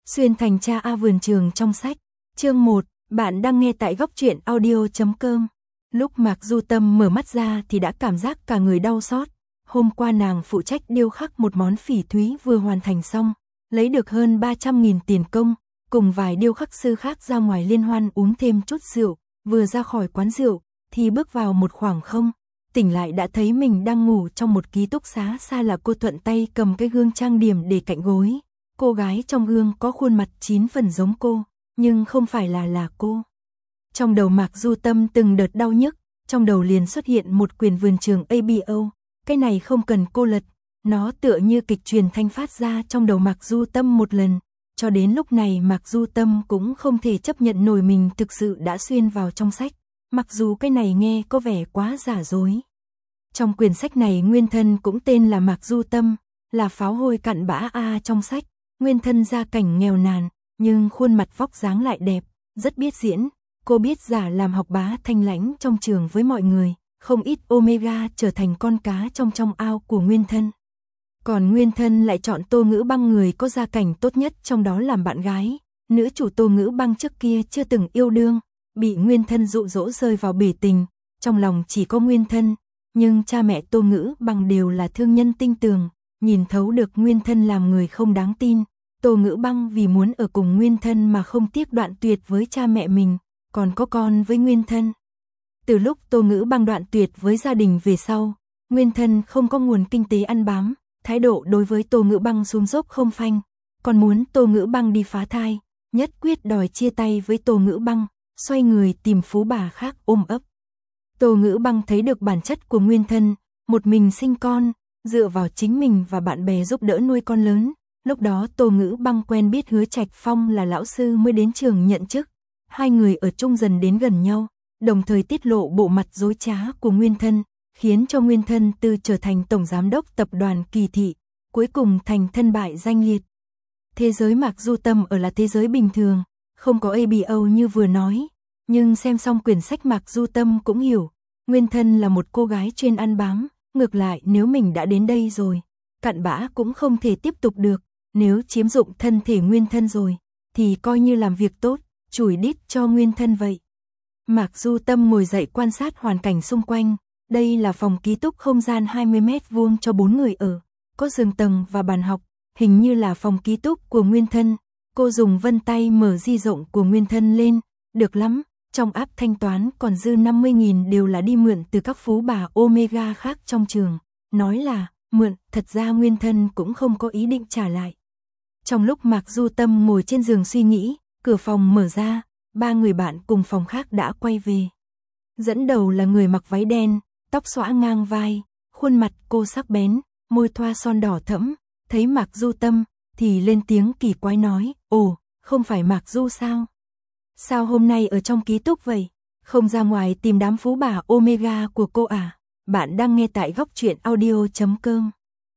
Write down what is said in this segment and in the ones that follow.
Xuyên thành cha A vườn trường trong sách. Chương 1, bạn đang nghe tại góc truyện audio.com. Lúc Mạc Du Tâm mở mắt ra thì đã cảm giác cả người đau xót. Hôm qua nàng phụ trách điêu khắc một món phỉ thúy vừa hoàn thành xong, lấy được hơn 300.000 tiền công, cùng vài điêu khắc sư khác ra ngoài liên hoan uống thêm chút rượu, vừa ra khỏi quán rượu thì bước vào một khoảng không, tỉnh lại đã thấy mình đang ngủ trong một ký túc xá xa là cô thuận tay cầm cái gương trang điểm để cạnh gối. Cô gái trong gương có khuôn mặt 9 phần giống cô, nhưng không phải là cô. Trong đầu Mạc Du Tâm từng đợt đau nhức, trong đầu liền xuất hiện một quyển vườn trường ABO, cái này không cần cô lật, nó tựa như kịch truyền thanh phát ra trong đầu Mạc Du Tâm một lần, cho đến lúc này Mạc Du Tâm cũng không thể chấp nhận nổi mình thực sự đã xuyên vào trong sách, mặc dù cái này nghe có vẻ quá giả dối. Trong quyển sách này nguyên thân cũng tên là Mạc Du Tâm, là pháo hôi cặn bã A trong sách. Nguyên thân gia cảnh nghèo nàn, nhưng khuôn mặt vóc dáng lại đẹp, rất biết diễn. Cô biết giả làm học bá thanh lãnh trong trường với mọi người, không ít Omega trở thành con cá trong ao của nguyên thân. Còn nguyên thân lại chọn Tô Ngữ Băng, người có gia cảnh tốt nhất trong đó làm bạn gái. Nữ chủ Tô Ngữ Băng trước kia chưa từng yêu đương, bị nguyên thân dụ dỗ rơi vào bể tình, trong lòng chỉ có nguyên thân, nhưng cha mẹ Tô Ngữ Băng đều là thương nhân tinh tường. Nhìn thấu được nguyên thân làm người không đáng tin, Tô Ngữ Băng vì muốn ở cùng nguyên thân mà không tiếc đoạn tuyệt với cha mẹ mình, còn có con với nguyên thân. Từ lúc Tô Ngữ Băng đoạn tuyệt với gia đình về sau, nguyên thân không có nguồn kinh tế ăn bám, thái độ đối với Tô Ngữ Băng xuống dốc không phanh, còn muốn Tô Ngữ Băng đi phá thai, nhất quyết đòi chia tay với Tô Ngữ Băng, xoay người tìm phú bà khác ôm ấp. Tô Ngữ Băng thấy được bản chất của nguyên thân, một mình sinh con, dựa vào chính mình và bạn bè giúp đỡ nuôi con lớn. Lúc đó Tô Ngữ Băng quen biết Hứa Trạch Phong là lão sư mới đến trường nhận chức. Hai người ở chung dần đến gần nhau, đồng thời tiết lộ bộ mặt dối trá của nguyên thân, khiến cho nguyên thân từ trở thành tổng giám đốc tập đoàn Kỳ Thị, cuối cùng thành thân bại danh liệt. Thế giới Mạc Du Tâm ở là thế giới bình thường, không có ABO như vừa nói, nhưng xem xong quyển sách Mạc Du Tâm cũng hiểu, nguyên thân là một cô gái chuyên ăn bám. Ngược lại nếu mình đã đến đây rồi, cặn bã cũng không thể tiếp tục được, nếu chiếm dụng thân thể nguyên thân rồi, thì coi như làm việc tốt, chủi đít cho nguyên thân vậy. Mạc Du Tâm ngồi dậy quan sát hoàn cảnh xung quanh, đây là phòng ký túc không gian 20 mét vuông cho 4 người ở, có giường tầng và bàn học, hình như là phòng ký túc của nguyên thân. Cô dùng vân tay mở di động của nguyên thân lên, được lắm. Trong app thanh toán còn dư 50.000 đều là đi mượn từ các phú bà Omega khác trong trường. Nói là mượn, thật ra nguyên thân cũng không có ý định trả lại. Trong lúc Mạc Du Tâm ngồi trên giường suy nghĩ, cửa phòng mở ra, ba người bạn cùng phòng khác đã quay về. Dẫn đầu là người mặc váy đen, tóc xõa ngang vai, khuôn mặt cô sắc bén, môi thoa son đỏ thẫm, thấy Mạc Du Tâm thì lên tiếng kỳ quái nói, ồ, không phải Mạc Du sao? Sao hôm nay ở trong ký túc vậy? Không ra ngoài tìm đám phú bà Omega của cô à? Bạn đang nghe tại góc truyện audio.com.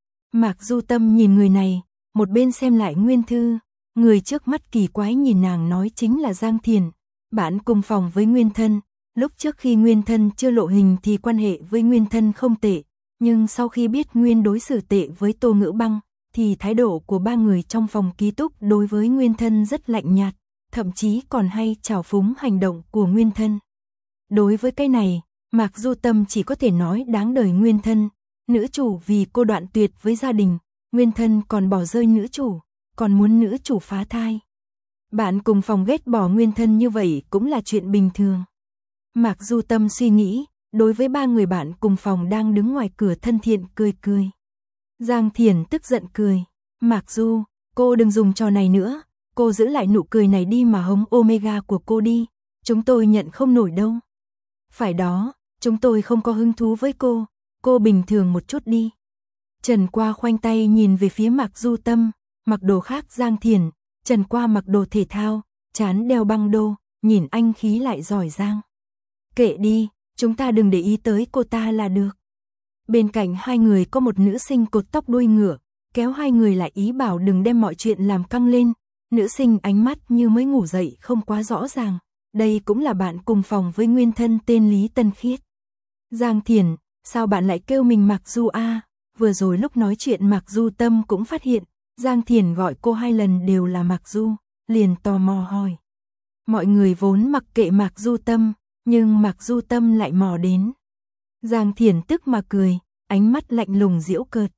Mạc Du Tâm nhìn người này, một bên xem lại nguyên thư. Người trước mắt kỳ quái nhìn nàng nói chính là Giang Thiền. Bạn cùng phòng với nguyên thân. Lúc trước khi nguyên thân chưa lộ hình thì quan hệ với nguyên thân không tệ. Nhưng sau khi biết nguyên đối xử tệ với Tô Ngữ Băng, thì thái độ của ba người trong phòng ký túc đối với nguyên thân rất lạnh nhạt. Thậm chí còn hay trào phúng hành động của nguyên thân. Đối với cái này, Mạc Du Tâm chỉ có thể nói đáng đời nguyên thân. Nữ chủ vì cô đoạn tuyệt với gia đình, nguyên thân còn bỏ rơi nữ chủ, còn muốn nữ chủ phá thai. Bạn cùng phòng ghét bỏ nguyên thân như vậy cũng là chuyện bình thường. Mạc Du Tâm suy nghĩ, đối với ba người bạn cùng phòng đang đứng ngoài cửa thân thiện cười cười. Giang Thiền tức giận cười, Mạc Du, cô đừng dùng trò này nữa. Cô giữ lại nụ cười này đi mà hống Omega của cô đi, chúng tôi nhận không nổi đâu. Phải đó, chúng tôi không có hứng thú với cô bình thường một chút đi. Trần Qua khoanh tay nhìn về phía Mạc Du Tâm, mặc đồ khác Giang Thiền, Trần Qua mặc đồ thể thao, trán đeo băng đô, nhìn anh khí lại giỏi giang. Kệ đi, chúng ta đừng để ý tới cô ta là được. Bên cạnh hai người có một nữ sinh cột tóc đuôi ngựa, kéo hai người lại ý bảo đừng đem mọi chuyện làm căng lên. Nữ sinh ánh mắt như mới ngủ dậy không quá rõ ràng, đây cũng là bạn cùng phòng với nguyên thân tên Lý Tân Khiết. Giang Thiền, sao bạn lại kêu mình Mạc Du a? Vừa rồi lúc nói chuyện Mạc Du Tâm cũng phát hiện, Giang Thiển gọi cô 2 lần đều là Mạc Du, liền tò mò hỏi. Mọi người vốn mặc kệ Mạc Du Tâm, nhưng Mạc Du Tâm lại mò đến. Giang Thiển tức mà cười, ánh mắt lạnh lùng giễu cợt.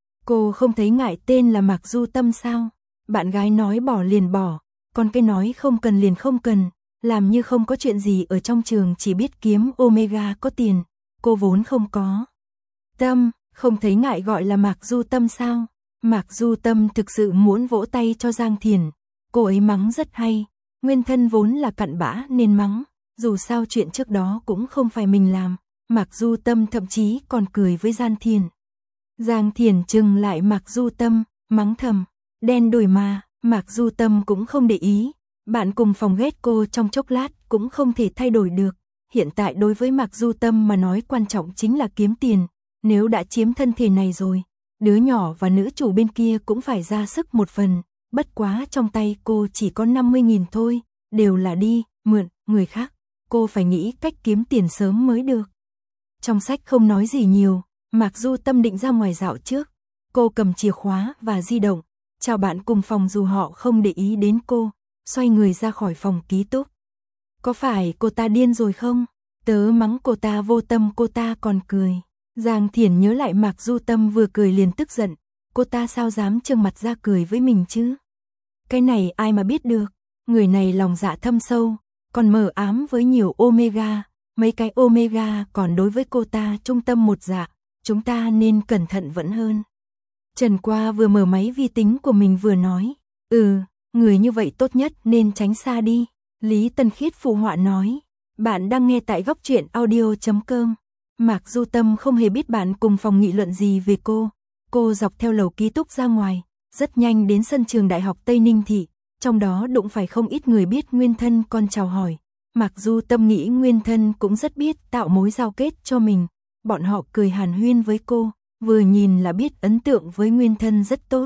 Cô không thấy ngại tên là Mạc Du Tâm sao? Bạn gái nói bỏ liền bỏ, còn cái nói không cần liền không cần, làm như không có chuyện gì ở trong trường chỉ biết kiếm Omega có tiền, cô vốn không có. Tâm, không thấy ngại gọi là Mạc Du Tâm sao? Mạc Du Tâm thực sự muốn vỗ tay cho Giang Thiển, cô ấy mắng rất hay, nguyên thân vốn là cặn bã nên mắng, dù sao chuyện trước đó cũng không phải mình làm, Mạc Du Tâm thậm chí còn cười với Giang Thiển. Giang Thiển trừng lại Mạc Du Tâm, mắng thầm, đen đủi mà, Mạc Du Tâm cũng không để ý, bạn cùng phòng ghét cô trong chốc lát cũng không thể thay đổi được, hiện tại đối với Mạc Du Tâm mà nói quan trọng chính là kiếm tiền, nếu đã chiếm thân thể này rồi, đứa nhỏ và nữ chủ bên kia cũng phải ra sức một phần, bất quá trong tay cô chỉ có 50.000 thôi, đều là đi, mượn, người khác, cô phải nghĩ cách kiếm tiền sớm mới được. Trong sách không nói gì nhiều, Mạc Du Tâm định ra ngoài dạo trước, cô cầm chìa khóa và di động, chào bạn cùng phòng dù họ không để ý đến cô, xoay người ra khỏi phòng ký túc. Có phải cô ta điên rồi không? Tớ mắng cô ta vô tâm cô ta còn cười. Giang Thiển nhớ lại Mạc Du Tâm vừa cười liền tức giận, cô ta sao dám trương mặt ra cười với mình chứ? Cái này ai mà biết được, người này lòng dạ thâm sâu, còn mờ ám với nhiều Omega, mấy cái Omega còn đối với cô ta trung tâm một dạ, chúng ta nên cẩn thận vẫn hơn. Trần Qua vừa mở máy vi tính của mình vừa nói, người như vậy tốt nhất nên tránh xa đi. Lý Tân Khiết phụ họa nói, bạn đang nghe tại góc truyện audio.com. Mạc Du Tâm không hề biết bạn cùng phòng nghị luận gì về cô dọc theo lầu ký túc ra ngoài, rất nhanh đến sân trường Đại học Tây Ninh Thị, trong đó đụng phải không ít người biết nguyên thân còn chào hỏi. Mạc Du Tâm nghĩ nguyên thân cũng rất biết tạo mối giao kết cho mình, bọn họ cười hàn huyên với cô, vừa nhìn là biết ấn tượng với nguyên thân rất tốt.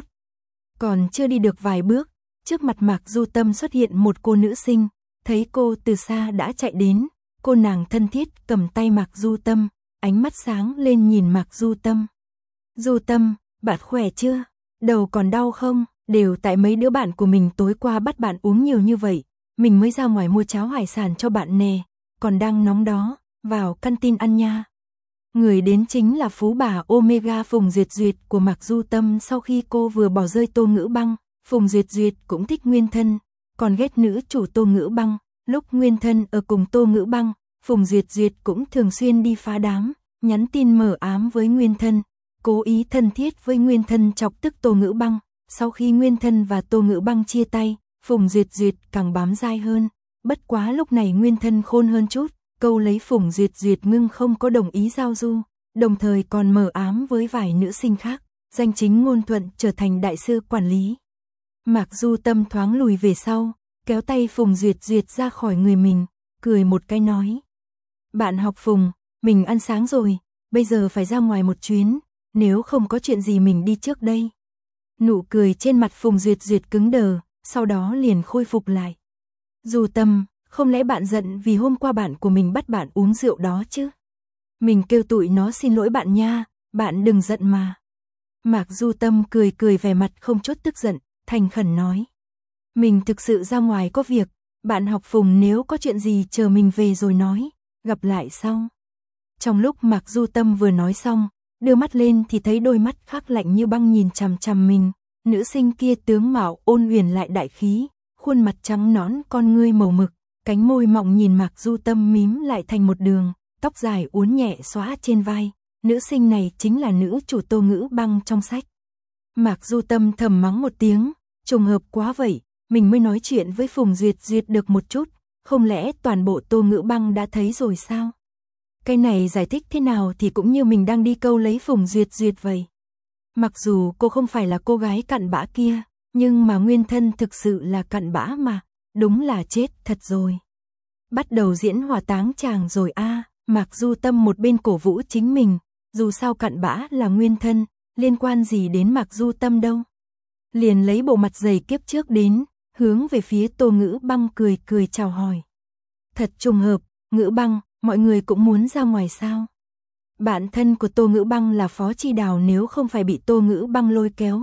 Còn chưa đi được vài bước, trước mặt Mạc Du Tâm xuất hiện một cô nữ sinh, thấy cô từ xa đã chạy đến, cô nàng thân thiết cầm tay Mạc Du Tâm, ánh mắt sáng lên nhìn Mạc Du Tâm. Du Tâm, bạn khỏe chưa? Đầu còn đau không? Đều tại mấy đứa bạn của mình tối qua bắt bạn uống nhiều như vậy, mình mới ra ngoài mua cháo hải sản cho bạn nè, còn đang nóng đó, vào canteen ăn nha. Người đến chính là phú bà Omega Phùng Duyệt Duyệt của Mạc Du Tâm sau khi cô vừa bỏ rơi Tô Ngữ Băng, Phùng Duyệt Duyệt cũng thích nguyên thân, còn ghét nữ chủ Tô Ngữ Băng, lúc nguyên thân ở cùng Tô Ngữ Băng, Phùng Duyệt Duyệt cũng thường xuyên đi phá đám, nhắn tin mờ ám với nguyên thân, cố ý thân thiết với nguyên thân chọc tức Tô Ngữ Băng, sau khi nguyên thân và Tô Ngữ Băng chia tay, Phùng Duyệt Duyệt càng bám dai hơn, bất quá lúc này nguyên thân khôn hơn chút, câu lấy Phùng Duyệt Duyệt ngưng không có đồng ý giao du, đồng thời còn mờ ám với vài nữ sinh khác, danh chính ngôn thuận trở thành đại sư quản lý. Mạc Du Tâm thoáng lùi về sau, kéo tay Phùng Duyệt Duyệt ra khỏi người mình, cười một cái nói. Bạn học Phùng, mình ăn sáng rồi, bây giờ phải ra ngoài một chuyến, nếu không có chuyện gì mình đi trước đây. Nụ cười trên mặt Phùng Duyệt Duyệt cứng đờ, sau đó liền khôi phục lại. Du Tâm, không lẽ bạn giận vì hôm qua bạn của mình bắt bạn uống rượu đó chứ? Mình kêu tụi nó xin lỗi bạn nha, bạn đừng giận mà. Mạc Du Tâm cười cười vẻ mặt không chút tức giận, thành khẩn nói. Mình thực sự ra ngoài có việc, bạn học Phùng nếu có chuyện gì chờ mình về rồi nói, gặp lại sau. Trong lúc Mạc Du Tâm vừa nói xong, đưa mắt lên thì thấy đôi mắt khác lạnh như băng nhìn chằm chằm mình, nữ sinh kia tướng mạo ôn huyền lại đại khí, khuôn mặt trắng nõn con ngươi màu mực, cánh môi mọng nhìn Mạc Du Tâm mím lại thành một đường, tóc dài uốn nhẹ xõa trên vai, nữ sinh này chính là nữ chủ Tô Ngữ Băng trong sách. Mạc Du Tâm thầm mắng một tiếng, trùng hợp quá vậy, mình mới nói chuyện với Phùng Duyệt Duyệt được một chút, không lẽ toàn bộ Tô Ngữ Băng đã thấy rồi sao? Cái này giải thích thế nào thì cũng như mình đang đi câu lấy Phùng Duyệt Duyệt vậy. Mặc dù cô không phải là cô gái cặn bã kia, nhưng mà nguyên thân thực sự là cặn bã mà, đúng là chết thật rồi. Bắt đầu diễn hỏa táng chàng rồi a. Mạc Du Tâm một bên cổ vũ chính mình, dù sao cặn bã là nguyên thân, liên quan gì đến Mạc Du Tâm đâu. Liền lấy bộ mặt dày kiếp trước đến, hướng về phía Tô Ngữ Băng cười cười chào hỏi. Thật trùng hợp, Ngữ Băng, mọi người cũng muốn ra ngoài sao? Bạn thân của Tô Ngữ Băng là Phó Chi Đào, nếu không phải bị Tô Ngữ Băng lôi kéo,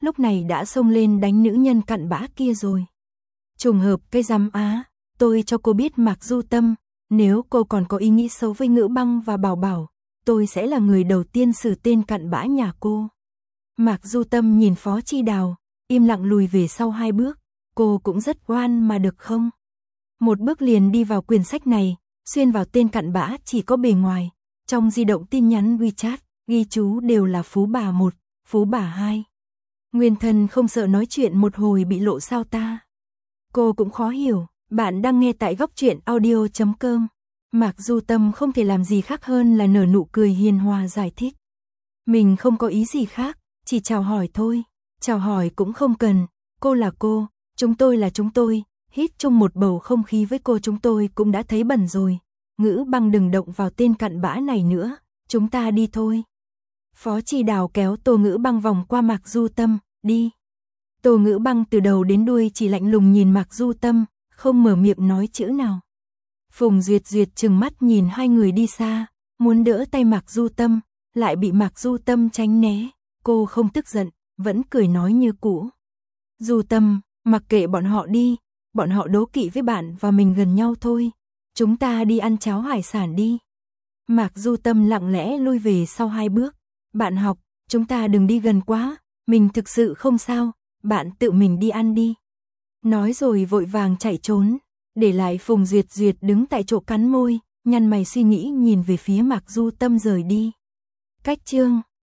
lúc này đã xông lên đánh nữ nhân cặn bã kia rồi. Trùng hợp cái rắm á, tôi cho cô biết Mạc Du Tâm, nếu cô còn có ý nghĩ xấu với Ngữ Băng và Bảo Bảo, tôi sẽ là người đầu tiên xử tên cặn bã nhà cô. Mạc Du Tâm nhìn Phó Chi Đào, im lặng lùi về sau 2 bước, cô cũng rất ngoan mà được không? Một bước liền đi vào quyển sách này, xuyên vào tên cặn bã chỉ có bề ngoài, trong di động tin nhắn WeChat, ghi chú đều là Phú Bà 1, Phú Bà 2. Nguyên Thần không sợ nói chuyện một hồi bị lộ sao ta? Cô cũng khó hiểu, bạn đang nghe tại Góc Truyện Audio.com. Mạc Du Tâm không thể làm gì khác hơn là nở nụ cười hiền hòa giải thích. Mình không có ý gì khác, chỉ chào hỏi thôi, chào hỏi cũng không cần, cô là cô, chúng tôi là chúng tôi, hít chung một bầu không khí với cô chúng tôi cũng đã thấy bẩn rồi. Ngữ Băng đừng động vào tên cặn bã này nữa, chúng ta đi thôi. Phó Chi Đào kéo Tô Ngữ Băng vòng qua Mạc Du Tâm, đi. Tô Ngữ Băng từ đầu đến đuôi chỉ lạnh lùng nhìn Mạc Du Tâm, không mở miệng nói chữ nào. Phùng Duyệt Duyệt trừng mắt nhìn hai người đi xa, muốn đỡ tay Mạc Du Tâm, lại bị Mạc Du Tâm tránh né, cô không tức giận, vẫn cười nói như cũ. Du Tâm, mặc kệ bọn họ đi, bọn họ đố kỵ với bạn và mình gần nhau thôi, chúng ta đi ăn cháo hải sản đi. Mạc Du Tâm lặng lẽ lui về sau 2 bước, bạn học, chúng ta đừng đi gần quá, mình thực sự không sao, bạn tự mình đi ăn đi. Nói rồi vội vàng chạy trốn, để lại Phùng Duyệt Duyệt đứng tại chỗ cắn môi, nhăn mày suy nghĩ nhìn về phía Mạc Du Tâm rời đi. Cách chương